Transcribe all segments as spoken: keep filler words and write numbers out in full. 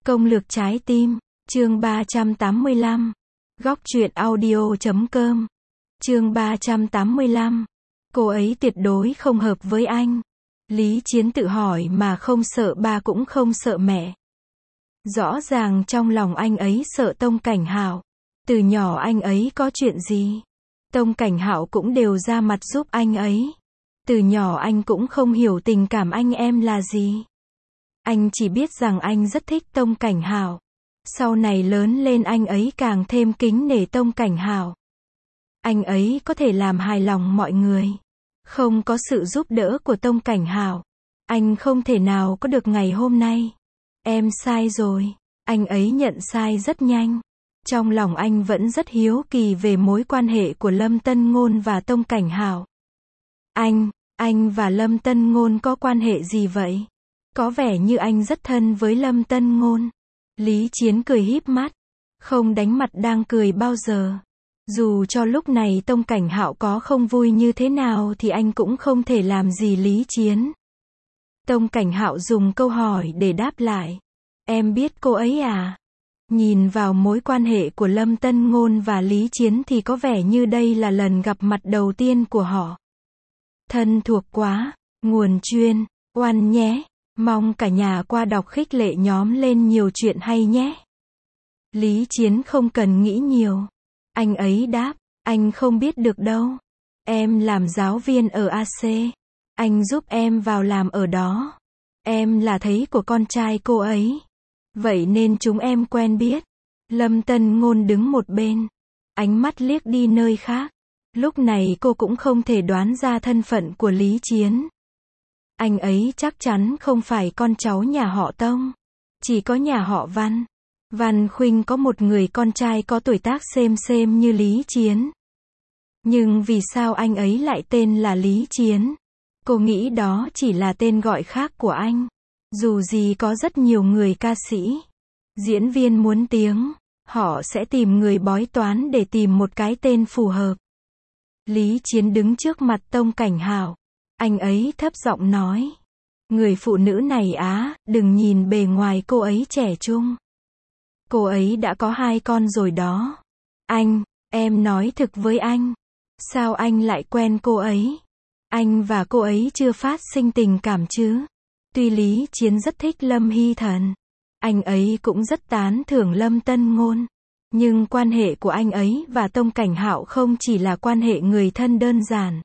Công lược trái tim, chương ba trăm tám mươi lăm. Góc truyện audio chấm com. Chương ba trăm tám mươi lăm. Cô ấy tuyệt đối không hợp với anh. Lý Chiến tự hỏi mà không sợ ba cũng không sợ mẹ. Rõ ràng trong lòng anh ấy sợ Tông Cảnh Hạo. Từ nhỏ anh ấy có chuyện gì, Tông Cảnh Hạo cũng đều ra mặt giúp anh ấy. Từ nhỏ anh cũng không hiểu tình cảm anh em là gì. Anh chỉ biết rằng anh rất thích Tông Cảnh Hạo. Sau này lớn lên anh ấy càng thêm kính nể Tông Cảnh Hạo. Anh ấy có thể làm hài lòng mọi người. Không có sự giúp đỡ của Tông Cảnh Hạo, anh không thể nào có được ngày hôm nay. Em sai rồi. Anh ấy nhận sai rất nhanh. Trong lòng anh vẫn rất hiếu kỳ về mối quan hệ của Lâm Tân Ngôn và Tông Cảnh Hạo. Anh, anh và Lâm Tân Ngôn có quan hệ gì vậy? Có vẻ như anh rất thân với Lâm Tân Ngôn. Lý Chiến cười híp mắt. Không đánh mặt đang cười bao giờ. Dù cho lúc này Tông Cảnh Hạo có không vui như thế nào thì anh cũng không thể làm gì Lý Chiến. Tông Cảnh Hạo dùng câu hỏi để đáp lại. Em biết cô ấy à? Nhìn vào mối quan hệ của Lâm Tân Ngôn và Lý Chiến thì có vẻ như đây là lần gặp mặt đầu tiên của họ. Thân thuộc quá. Nguồn chuyên, oan nhé. Mong cả nhà qua đọc khích lệ nhóm lên nhiều chuyện hay nhé. Lý Chiến không cần nghĩ nhiều. Anh ấy đáp, anh không biết được đâu. Em làm giáo viên ở a xê. Anh giúp em vào làm ở đó. Em là thầy của con trai cô ấy. Vậy nên chúng em quen biết. Lâm Tân Ngôn đứng một bên. Ánh mắt liếc đi nơi khác. Lúc này cô cũng không thể đoán ra thân phận của Lý Chiến. Anh ấy chắc chắn không phải con cháu nhà họ Tông. Chỉ có nhà họ Văn. Văn Khuynh có một người con trai có tuổi tác xem xem như Lý Chiến. Nhưng vì sao anh ấy lại tên là Lý Chiến? Cô nghĩ đó chỉ là tên gọi khác của anh. Dù gì có rất nhiều người ca sĩ, diễn viên muốn tiếng, họ sẽ tìm người bói toán để tìm một cái tên phù hợp. Lý Chiến đứng trước mặt Tông Cảnh Hạo. Anh ấy thấp giọng nói. Người phụ nữ này á, đừng nhìn bề ngoài cô ấy trẻ trung. Cô ấy đã có hai con rồi đó. Anh, em nói thực với anh. Sao anh lại quen cô ấy? Anh và cô ấy chưa phát sinh tình cảm chứ? Tuy Lý Chiến rất thích Lâm Hy Thần. Anh ấy cũng rất tán thưởng Lâm Tân Ngôn. Nhưng quan hệ của anh ấy và Tông Cảnh Hạo không chỉ là quan hệ người thân đơn giản.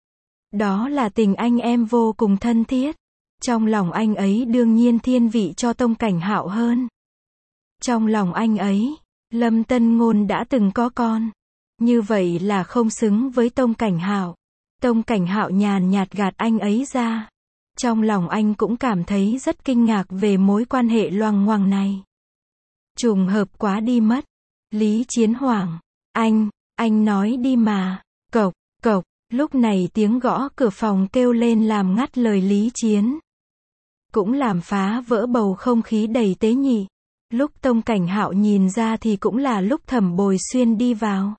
Đó là tình anh em vô cùng thân thiết. Trong lòng anh ấy đương nhiên thiên vị cho Tông Cảnh Hạo hơn. Trong lòng anh ấy, Lâm Tân Ngôn đã từng có con. Như vậy là không xứng với Tông Cảnh Hạo. Tông Cảnh Hạo nhàn nhạt gạt anh ấy ra. Trong lòng anh cũng cảm thấy rất kinh ngạc về mối quan hệ loằng ngoằng này. Trùng hợp quá đi mất. Lý Chiến hoảng. Anh, anh nói đi mà. Cộc, cộc. Lúc này tiếng gõ cửa phòng kêu lên làm ngắt lời Lý Chiến. Cũng làm phá vỡ bầu không khí đầy tế nhị. Lúc Tông Cảnh Hạo nhìn ra thì cũng là lúc Thẩm Bồi Xuyên đi vào.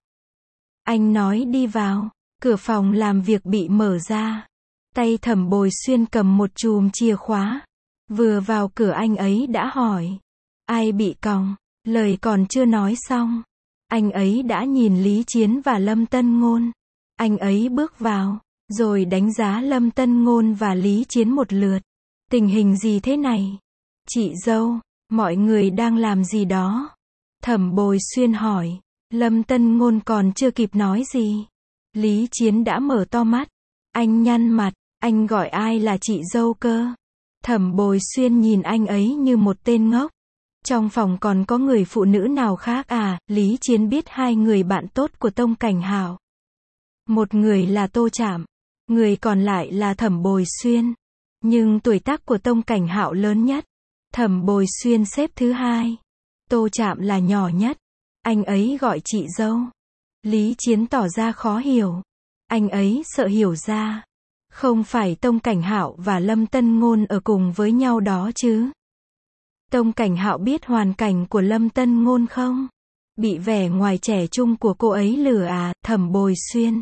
Anh nói đi vào. Cửa phòng làm việc bị mở ra. Tay Thẩm Bồi Xuyên cầm một chùm chìa khóa. Vừa vào cửa anh ấy đã hỏi. Ai bị còng? Lời còn chưa nói xong. Anh ấy đã nhìn Lý Chiến và Lâm Tân Ngôn. Anh ấy bước vào, rồi đánh giá Lâm Tân Ngôn và Lý Chiến một lượt. Tình hình gì thế này? Chị dâu, mọi người đang làm gì đó? Thẩm Bồi Xuyên hỏi. Lâm Tân Ngôn còn chưa kịp nói gì. Lý Chiến đã mở to mắt. Anh nhăn mặt, anh gọi ai là chị dâu cơ? Thẩm Bồi Xuyên nhìn anh ấy như một tên ngốc. Trong phòng còn có người phụ nữ nào khác à? Lý Chiến biết hai người bạn tốt của Tông Cảnh Hạo. Một người là Tô Trạm, người còn lại là Thẩm Bồi Xuyên. Nhưng tuổi tác của Tông Cảnh Hạo lớn nhất. Thẩm Bồi Xuyên xếp thứ hai. Tô Trạm là nhỏ nhất. Anh ấy gọi chị dâu. Lý Chiến tỏ ra khó hiểu. Anh ấy sợ hiểu ra. Không phải Tông Cảnh Hạo và Lâm Tân Ngôn ở cùng với nhau đó chứ? Tông Cảnh Hạo biết hoàn cảnh của Lâm Tân Ngôn không? Bị vẻ ngoài trẻ trung của cô ấy lừa à? Thẩm Bồi Xuyên.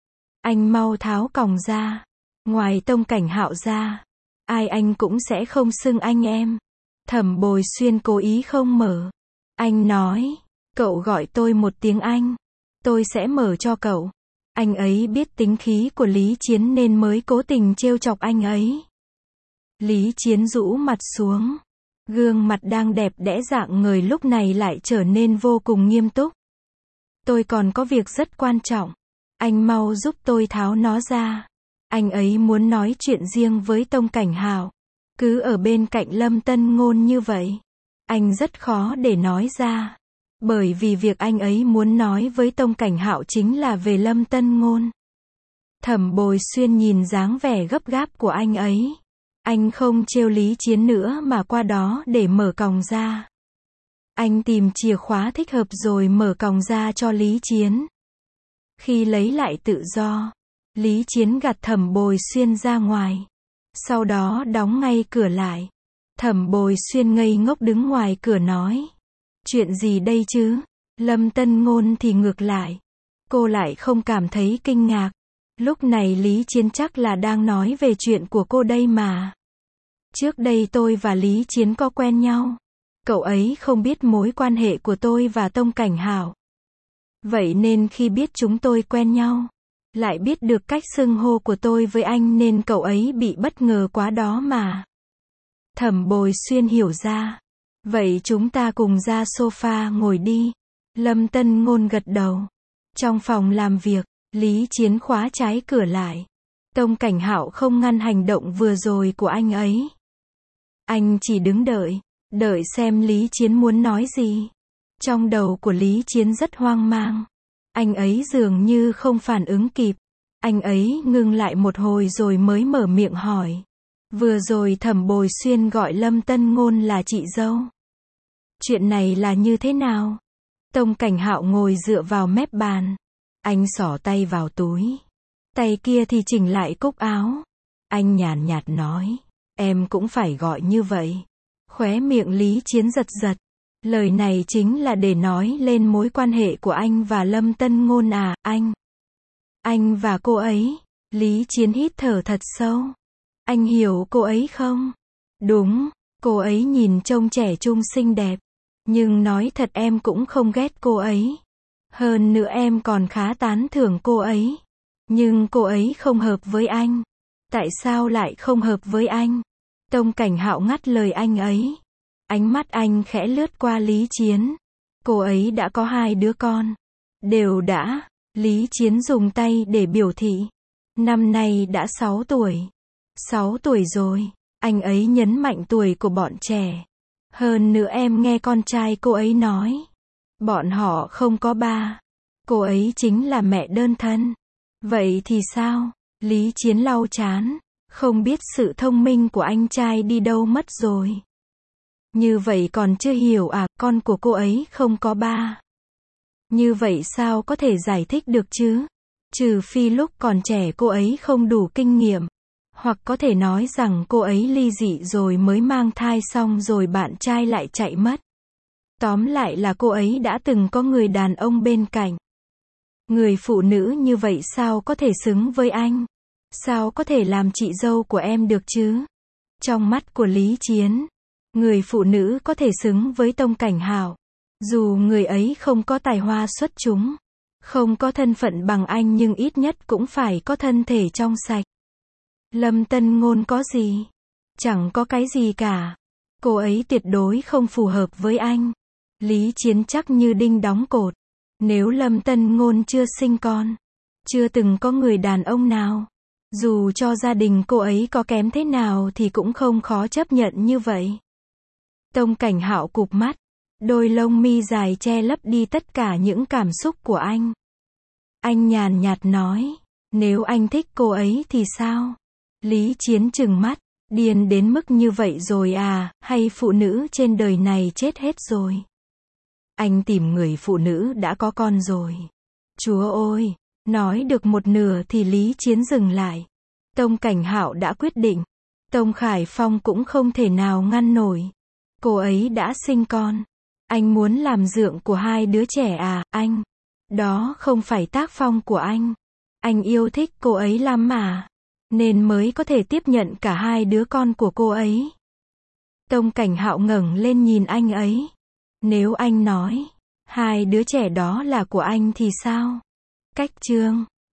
Anh mau tháo còng ra. Ngoài Tông Cảnh Hạo ra, ai anh cũng sẽ không xưng anh em. Thẩm Bồi Xuyên cố ý không mở. Anh nói, cậu gọi tôi một tiếng anh. Tôi sẽ mở cho cậu. Anh ấy biết tính khí của Lý Chiến nên mới cố tình trêu chọc anh ấy. Lý Chiến rũ mặt xuống. Gương mặt đang đẹp đẽ rạng ngời lúc này lại trở nên vô cùng nghiêm túc. Tôi còn có việc rất quan trọng. Anh mau giúp tôi tháo nó ra. Anh ấy muốn nói chuyện riêng với Tông Cảnh Hạo. Cứ ở bên cạnh Lâm Tân Ngôn như vậy. Anh rất khó để nói ra. Bởi vì việc anh ấy muốn nói với Tông Cảnh Hạo chính là về Lâm Tân Ngôn. Thẩm Bồi Xuyên nhìn dáng vẻ gấp gáp của anh ấy. Anh không trêu Lý Chiến nữa mà qua đó để mở còng ra. Anh tìm chìa khóa thích hợp rồi mở còng ra cho Lý Chiến. Khi lấy lại tự do, Lý Chiến gạt Thẩm Bồi Xuyên ra ngoài. Sau đó đóng ngay cửa lại. Thẩm Bồi Xuyên ngây ngốc đứng ngoài cửa nói. Chuyện gì đây chứ? Lâm Tân Ngôn thì ngược lại. Cô lại không cảm thấy kinh ngạc. Lúc này Lý Chiến chắc là đang nói về chuyện của cô đây mà. Trước đây tôi và Lý Chiến có quen nhau. Cậu ấy không biết mối quan hệ của tôi và Tông Cảnh Hạo. Vậy nên khi biết chúng tôi quen nhau, lại biết được cách xưng hô của tôi với anh nên cậu ấy bị bất ngờ quá đó mà. Thẩm Bồi Xuyên hiểu ra. Vậy chúng ta cùng ra sofa ngồi đi. Lâm Tân Ngôn gật đầu. Trong phòng làm việc, Lý Chiến khóa trái cửa lại. Tông Cảnh Hạo không ngăn hành động vừa rồi của anh ấy. Anh chỉ đứng đợi, đợi xem Lý Chiến muốn nói gì. Trong đầu của Lý Chiến rất hoang mang. Anh ấy dường như không phản ứng kịp. Anh ấy ngừng lại một hồi rồi mới mở miệng hỏi. Vừa rồi Thẩm Bồi Xuyên gọi Lâm Tân Ngôn là chị dâu. Chuyện này là như thế nào? Tông Cảnh Hạo ngồi dựa vào mép bàn. Anh xỏ tay vào túi. Tay kia thì chỉnh lại cúc áo. Anh nhàn nhạt nói. Em cũng phải gọi như vậy. Khóe miệng Lý Chiến giật giật. Lời này chính là để nói lên mối quan hệ của anh và Lâm Tân Ngôn à, anh. Anh và cô ấy. Lý Chiến hít thở thật sâu. Anh hiểu cô ấy không? Đúng, cô ấy nhìn trông trẻ trung xinh đẹp. Nhưng nói thật em cũng không ghét cô ấy. Hơn nữa em còn khá tán thưởng cô ấy. Nhưng cô ấy không hợp với anh. Tại sao lại không hợp với anh? Tông Cảnh Hạo ngắt lời anh ấy. Ánh mắt anh khẽ lướt qua Lý Chiến. Cô ấy đã có hai đứa con. Đều đã. Lý Chiến dùng tay để biểu thị. Năm nay đã sáu tuổi. sáu tuổi rồi. Anh ấy nhấn mạnh tuổi của bọn trẻ. Hơn nữa em nghe con trai cô ấy nói. Bọn họ không có ba. Cô ấy chính là mẹ đơn thân. Vậy thì sao? Lý Chiến lau chán. Không biết sự thông minh của anh trai đi đâu mất rồi. Như vậy còn chưa hiểu à, con của cô ấy không có ba. Như vậy sao có thể giải thích được chứ? Trừ phi lúc còn trẻ cô ấy không đủ kinh nghiệm. Hoặc có thể nói rằng cô ấy ly dị rồi mới mang thai xong rồi bạn trai lại chạy mất. Tóm lại là cô ấy đã từng có người đàn ông bên cạnh. Người phụ nữ như vậy sao có thể xứng với anh? Sao có thể làm chị dâu của em được chứ? Trong mắt của Lý Chiến, người phụ nữ có thể xứng với Tông Cảnh Hạo. Dù người ấy không có tài hoa xuất chúng, không có thân phận bằng anh nhưng ít nhất cũng phải có thân thể trong sạch. Lâm Tân Ngôn có gì? Chẳng có cái gì cả. Cô ấy tuyệt đối không phù hợp với anh. Lý Chiến chắc như đinh đóng cột. Nếu Lâm Tân Ngôn chưa sinh con, chưa từng có người đàn ông nào, dù cho gia đình cô ấy có kém thế nào thì cũng không khó chấp nhận như vậy. Tông Cảnh Hạo cụp mắt, đôi lông mi dài che lấp đi tất cả những cảm xúc của anh. Anh nhàn nhạt nói, nếu anh thích cô ấy thì sao? Lý Chiến trừng mắt, điên đến mức như vậy rồi à, hay phụ nữ trên đời này chết hết rồi? Anh tìm người phụ nữ đã có con rồi. Chúa ơi, nói được một nửa thì Lý Chiến dừng lại. Tông Cảnh Hạo đã quyết định. Tông Khải Phong cũng không thể nào ngăn nổi. Cô ấy đã sinh con. Anh muốn làm dượng của hai đứa trẻ à, anh? Đó không phải tác phong của anh. Anh yêu thích cô ấy lắm mà. Nên mới có thể tiếp nhận cả hai đứa con của cô ấy. Tông Cảnh Hạo ngẩng lên nhìn anh ấy. Nếu anh nói, hai đứa trẻ đó là của anh thì sao? Cách chương